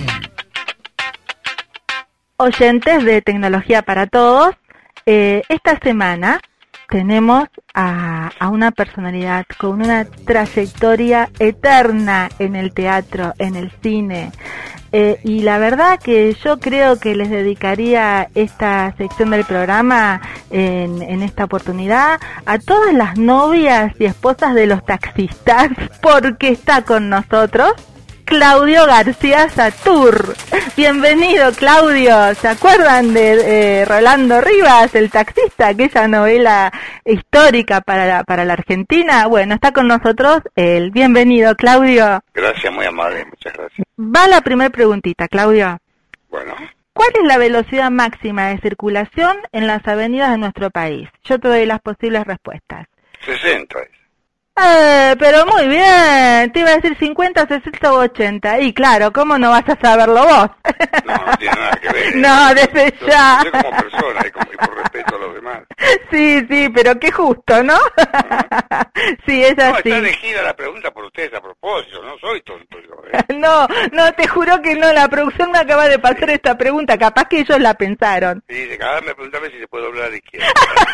Oyentes de Tecnología para Todos, esta semana tenemos a una personalidad con una trayectoria eterna en el teatro, en el cine. Y la verdad que yo creo que les dedicaría esta sección del programa en esta oportunidad a todas las novias y esposas de los taxistas, porque está con nosotros Claudio García Satur. Bienvenido, Claudio. ¿Se acuerdan de Rolando Rivas, el taxista, aquella novela histórica para la Argentina? Bueno, está con nosotros él. Bienvenido, Claudio. Gracias, muy amable, muchas gracias. Va la primera preguntita, Claudio. Bueno. ¿Cuál es la velocidad máxima de circulación en las avenidas de nuestro país? Yo te doy las posibles respuestas. 60 es. Pero muy bien, te iba a decir 50, 60 o 80. Y claro, ¿cómo no vas a saberlo vos? No tiene nada que ver. No, desde ya. Yo como persona y por respeto a los demás. Sí, pero qué justo, ¿no? Sí, es así. No, está elegida la pregunta por ustedes a propósito, no soy tonto yo. No, te juro que no, la producción me acaba de pasar esta pregunta, capaz que ellos la pensaron. Sí, de cada vez me preguntarme si se puede hablar de izquierda.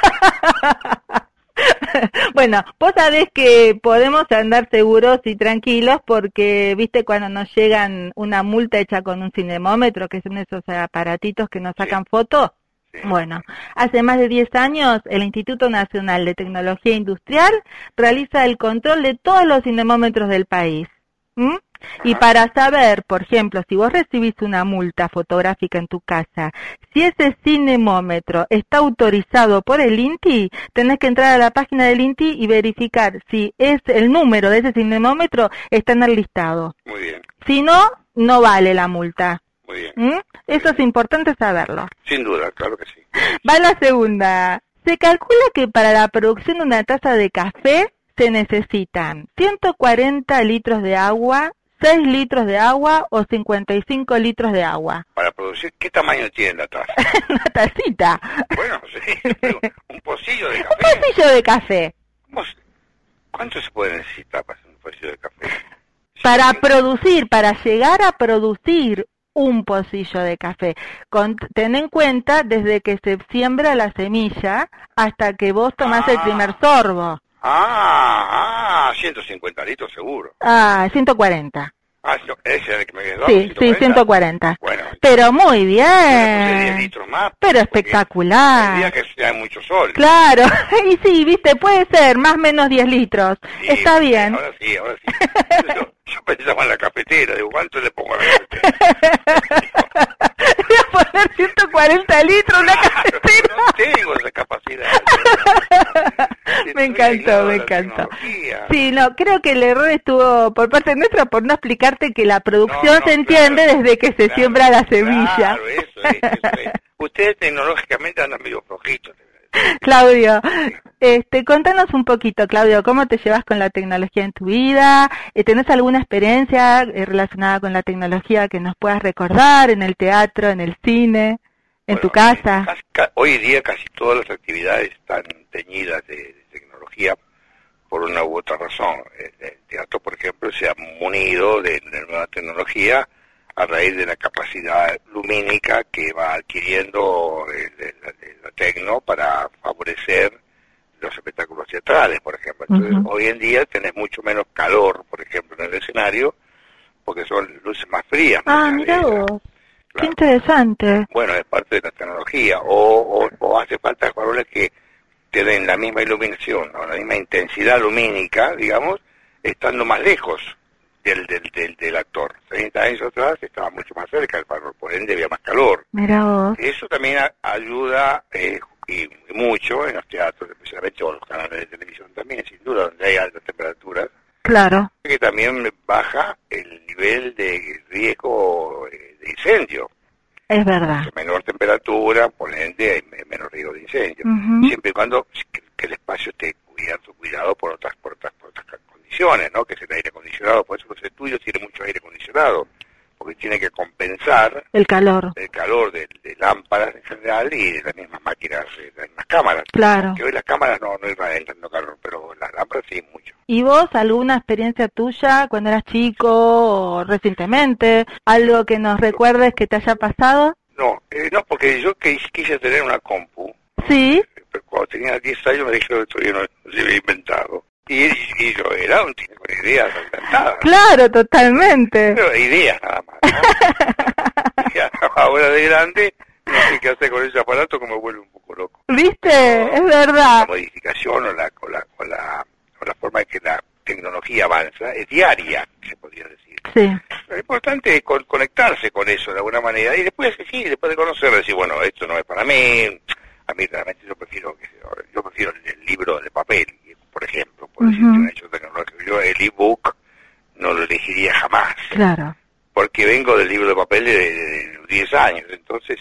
Bueno, vos sabés que podemos andar seguros y tranquilos porque, viste, cuando nos llegan una multa hecha con un cinemómetro, que son esos aparatitos que nos sacan fotos. Sí. Bueno, hace más de 10 años el Instituto Nacional de Tecnología Industrial realiza el control de todos los cinemómetros del país. Y para saber, por ejemplo, si vos recibís una multa fotográfica en tu casa, si ese cinemómetro está autorizado por el INTI, tenés que entrar a la página del INTI y verificar si es el número de ese cinemómetro está en el listado. Muy bien. Si no, no vale la multa. Muy bien. Eso es importante saberlo. Sin duda, claro que sí. Va la segunda. Se calcula que para la producción de una taza de café se necesitan 140 litros de agua, 6 litros de agua o 55 litros de agua. Para producir, ¿qué tamaño tiene la taza? Una tacita. Bueno, sí, un pocillo de café. Un pocillo de café. ¿Cuánto se puede necesitar para hacer un pocillo de café? Para llegar a producir un pocillo de café. Ten en cuenta desde que se siembra la semilla hasta que vos tomás el primer sorbo. 150 litros seguro. 140. Ese era el que me quedó. Sí, 140. Bueno. Pero muy bien. 10 litros más. Pero espectacular. El día que sea mucho sol. Claro. Y sí, viste, puede ser más o menos 10 litros. Sí, está bien. Ahora sí. Yo pensaba en la cafetera. Digo, ¿cuánto le pongo a la cafetera? Voy a poner 140 litros en la cafetera. No tengo esa capacidad. Me encantó. Sí, no, creo que el error estuvo por parte nuestra por no explicarte que la producción se entiende desde que se siembra la semilla. Claro, eso es. Ustedes tecnológicamente andan medio flojitos. Claudio, contanos un poquito, Claudio, ¿cómo te llevas con la tecnología en tu vida? ¿Tenés alguna experiencia relacionada con la tecnología que nos puedas recordar en el teatro, en el cine, en tu casa? Hoy día casi todas las actividades están teñidas de tecnología por una u otra razón. El teatro, por ejemplo, se ha munido de nueva tecnología a raíz de la capacidad lumínica que va adquiriendo la tecno para favorecer los espectáculos teatrales, por ejemplo. Entonces, hoy en día tenés mucho menos calor, por ejemplo, en el escenario, porque son luces más frías. Mira vos. Claro. Qué interesante. Bueno, es parte de la tecnología. O hace falta faroles que te den la misma iluminación, o la misma intensidad lumínica, digamos, estando más lejos del actor. 30 años atrás estaba mucho más cerca del farol, por ende había más calor. Mira vos. Eso también ayuda y mucho en los teatros, especialmente, o los canales de televisión también, sin duda, donde hay altas temperaturas. Claro. Que también baja el nivel de riesgo de incendio. Es verdad. Menor temperatura, por ende, hay menos riesgo de incendio. Siempre y cuando que el espacio esté cuidado por otras condiciones, ¿no? Que es el aire acondicionado. Por eso los estudios tienen mucho aire acondicionado, porque tiene que compensar el calor de lámparas en general y de las mismas máquinas, de las mismas cámaras. Claro. Que hoy las cámaras no irradian tanto calor, pero las lámparas sí mucho. ¿Y vos, alguna experiencia tuya cuando eras chico o recientemente? ¿Algo que nos recuerdes que te haya pasado? No, porque yo quise tener una compu. Sí. Pero cuando tenía 10 años me dijeron que todavía no se había inventado. Y yo era un tipo con ideas inventadas. Claro, totalmente. Pero ideas nada más, ¿no? Y ahora de grande, no sé qué hacer con ese aparato que me vuelve un poco loco. ¿Viste? Es verdad. La modificación o la forma en que la tecnología avanza es diaria, se podría decir. Sí. Lo importante es conectarse con eso de alguna manera y después de conocerlo, decir, bueno, esto no es para mí. A mí realmente yo prefiero el libro de papel, por ejemplo, por decirte un hecho tecnológico. Yo el ebook no lo elegiría jamás. Claro. Porque vengo del libro de papel de 10 años, entonces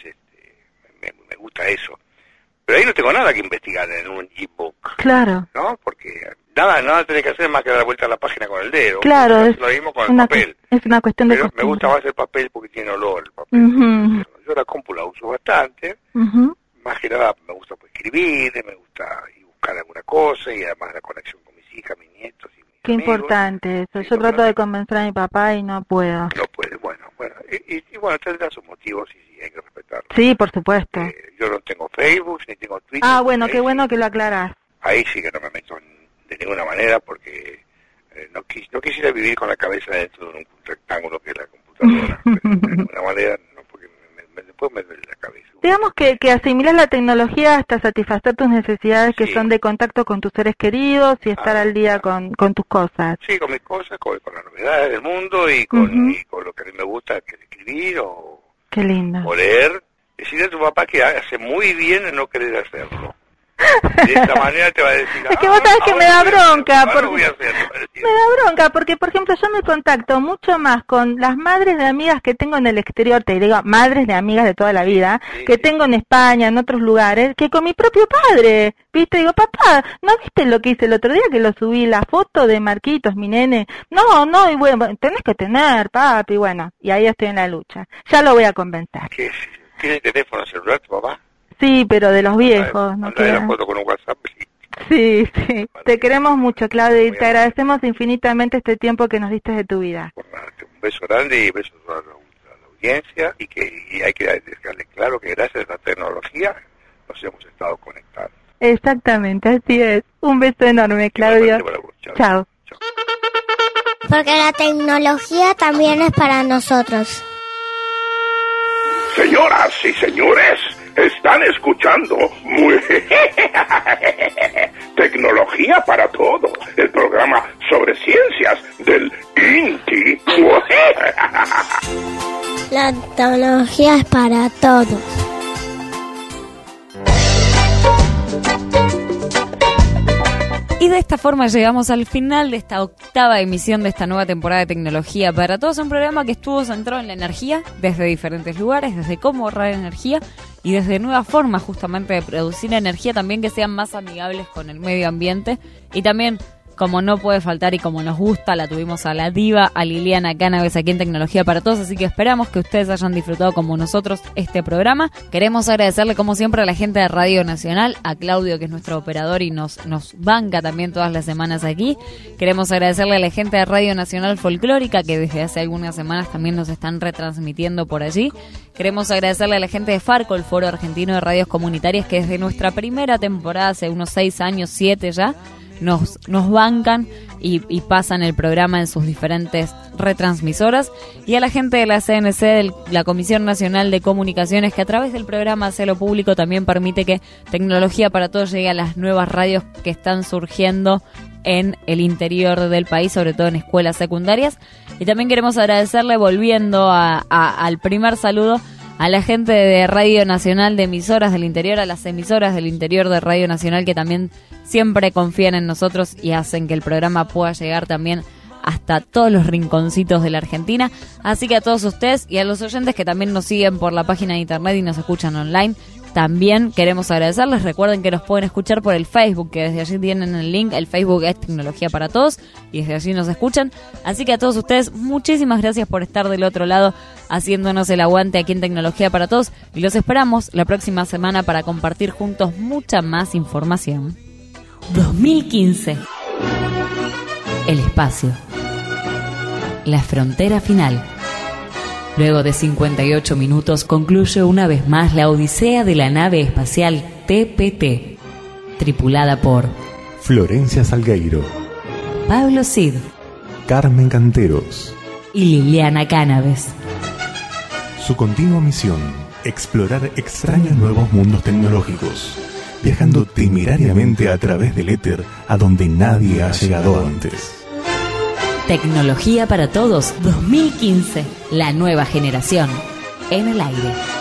me gusta eso. Pero ahí no tengo nada que investigar en un ebook. Claro. ¿No? Porque nada tenés que hacer más que dar vuelta a la página con el dedo. Claro, es lo mismo con el papel. Es una cuestión de costumbre. Me gusta más el papel porque tiene olor el papel. Yo la compu la uso bastante. Más que nada me gusta escribir, me gusta buscar alguna cosa y además la conexión con mis hijas, mis nietos y mis Qué amigos. Importante eso. Yo trato de convencer a mi papá y no puedo. No puede, bueno. Y bueno, tendrá sus motivos y hay que respetarlos. Sí, por supuesto. Yo no tengo Facebook ni tengo Twitter. Ah, bueno, qué bueno que lo aclarás. Ahí sí que no me meto de ninguna manera porque no quisiera vivir con la cabeza dentro de un rectángulo que es la computadora. De ninguna manera, no, porque después me duele la cabeza. Digamos que asimilas la tecnología hasta satisfacer tus necesidades que son de contacto con tus seres queridos y estar al día con tus cosas. Sí, con mis cosas, con las novedades del mundo y con lo que a mí me gusta, que es escribir o leer. Decirle a tu papá que hace muy bien en no querer hacerlo. De esta manera te va a decir... Es que vos sabés que me da bronca. Me da bronca porque, por ejemplo, yo me contacto mucho más con las madres de amigas que tengo en el exterior, te digo, madres de amigas de toda la vida, que tengo en España, en otros lugares, que con mi propio padre. ¿Viste? Digo, papá, ¿no viste lo que hice el otro día que lo subí, la foto de Marquitos, mi nene? No, y bueno, tenés que tener, papi, bueno, y ahí estoy en la lucha. Ya lo voy a convencer. ¿Tiene teléfono celular tu papá? Sí, pero de los viejos. ¿No? La foto con un WhatsApp. Sí. Te queremos mucho, Claudio, y te agradecemos infinitamente este tiempo que nos diste de tu vida. Un beso grande y besos a la audiencia y hay que dejarle claro que gracias a la tecnología nos hemos estado conectados. Exactamente, así es. Un beso enorme, Claudio. Chao. Porque la tecnología también es para nosotros. Señoras y señores, están escuchando Tecnología para Todos, el programa sobre ciencias del INTI. La tecnología es para todos. Y de esta forma llegamos al final de esta 8ª emisión de esta nueva temporada de Tecnología para Todos, un programa que estuvo centrado en la energía desde diferentes lugares, desde cómo ahorrar energía y desde nuevas formas justamente de producir energía también que sean más amigables con el medio ambiente y también como no puede faltar y como nos gusta, la tuvimos a la diva, a Liliana Cannabis aquí en Tecnología para Todos, así que esperamos que ustedes hayan disfrutado como nosotros este programa. Queremos agradecerle como siempre a la gente de Radio Nacional, a Claudio, que es nuestro operador y nos banca también todas las semanas aquí. Queremos agradecerle a la gente de Radio Nacional Folclórica, que desde hace algunas semanas también nos están retransmitiendo por allí. Queremos agradecerle a la gente de Farco, el Foro Argentino de Radios Comunitarias, que desde nuestra primera temporada, hace unos 6 años, 7 ya, nos bancan y pasan el programa en sus diferentes retransmisoras, y a la gente de la CNC, de la Comisión Nacional de Comunicaciones, que a través del programa Hacelo Público también permite que Tecnología para Todos llegue a las nuevas radios que están surgiendo en el interior del país, sobre todo en escuelas secundarias. Y también queremos agradecerle, volviendo al primer saludo, a la gente de Radio Nacional, de emisoras del interior, a las emisoras del interior de Radio Nacional, que también siempre confían en nosotros y hacen que el programa pueda llegar también hasta todos los rinconcitos de la Argentina. Así que a todos ustedes y a los oyentes que también nos siguen por la página de internet y nos escuchan online, también queremos agradecerles. Recuerden que nos pueden escuchar por el Facebook, que desde allí tienen el link. El Facebook es Tecnología para Todos y desde allí nos escuchan. Así que a todos ustedes, muchísimas gracias por estar del otro lado haciéndonos el aguante aquí en Tecnología para Todos, y los esperamos la próxima semana para compartir juntos mucha más información. 2015. El espacio. La frontera final. Luego de 58 minutos concluye una vez más la odisea de la nave espacial TPT, tripulada por Florencia Salgueiro, Pablo Cid, Carmen Canteros y Liliana Cannabis. Su continua misión, explorar extraños nuevos mundos tecnológicos, viajando temerariamente a través del éter a donde nadie ha llegado antes. Tecnología para Todos 2015, la nueva generación en el aire.